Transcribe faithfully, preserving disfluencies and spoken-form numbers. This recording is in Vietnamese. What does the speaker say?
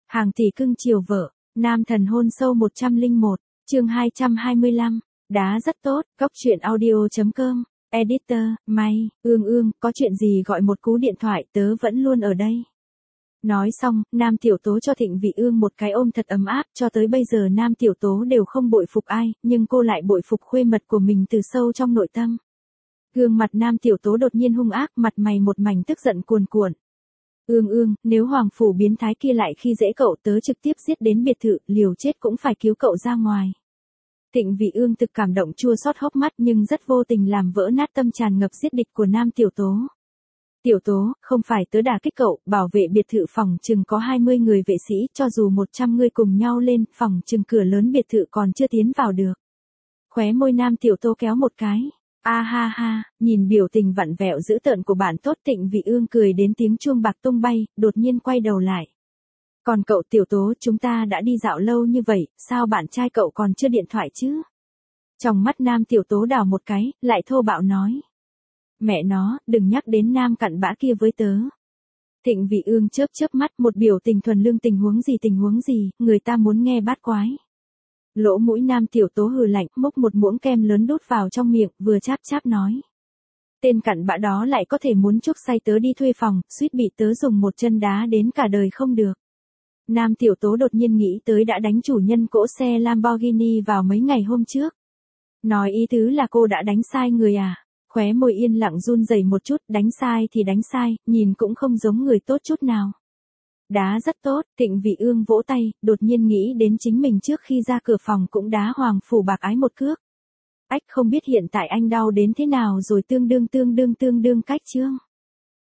Hàng tỷ cưng chiều vợ, nam thần hôn sâu một trăm lẻ một, chương hai trăm hai mươi lăm, đá rất tốt, góc truyện audio.com, editor, May, ương ương, có chuyện gì gọi một cú điện thoại tớ vẫn luôn ở đây. Nói xong, Nam Tiểu Tố cho Thịnh Vị Ương một cái ôm thật ấm áp, cho tới bây giờ Nam Tiểu Tố đều không bội phục ai, nhưng cô lại bội phục khuê mật của mình từ sâu trong nội tâm. Gương mặt Nam Tiểu Tố đột nhiên hung ác, mặt mày một mảnh tức giận cuồn cuộn. Ương ương, nếu hoàng phủ biến thái kia lại khi dễ cậu tớ trực tiếp giết đến biệt thự, liều chết cũng phải cứu cậu ra ngoài. Thịnh Vị Ương thực cảm động chua xót hốc mắt nhưng rất vô tình làm vỡ nát tâm tràn ngập giết địch của Nam Tiểu Tố. Tiểu Tố, không phải tớ đả kích cậu, bảo vệ biệt thự phòng chừng có hai mươi người vệ sĩ, cho dù một trăm người cùng nhau lên, phòng chừng cửa lớn biệt thự còn chưa tiến vào được. Khóe môi Nam Tiểu Tố kéo một cái. A ha ha, nhìn biểu tình vặn vẹo dữ tợn của bạn tốt, Thịnh Vị Ương cười đến tiếng chuông bạc tung bay, đột nhiên quay đầu lại. Còn cậu Tiểu Tố, chúng ta đã đi dạo lâu như vậy, sao bạn trai cậu còn chưa điện thoại chứ? Trong mắt Nam Tiểu Tố đảo một cái, lại thô bạo nói. Mẹ nó, đừng nhắc đến Nam cặn bã kia với tớ. Thịnh Vị Ương chớp chớp mắt, một biểu tình thuần lương, tình huống gì tình huống gì, người ta muốn nghe bát quái. Lỗ mũi Nam Tiểu Tố hừ lạnh, múc một muỗng kem lớn đút vào trong miệng, vừa cháp cháp nói. Tên cặn bã đó lại có thể muốn chuốc say tớ đi thuê phòng, suýt bị tớ dùng một chân đá đến cả đời không được. Nam Tiểu Tố đột nhiên nghĩ tới đã đánh chủ nhân cỗ xe Lamborghini vào mấy ngày hôm trước. Nói ý tứ là cô đã đánh sai người à? Khóe môi yên lặng run rẩy một chút, đánh sai thì đánh sai, nhìn cũng không giống người tốt chút nào. Đá rất tốt, Thịnh Vị Ương vỗ tay, đột nhiên nghĩ đến chính mình trước khi ra cửa phòng cũng đá hoàng phủ bạc ái một cước. Ách, không biết hiện tại anh đau đến thế nào rồi, tương đương tương đương tương đương cách chương.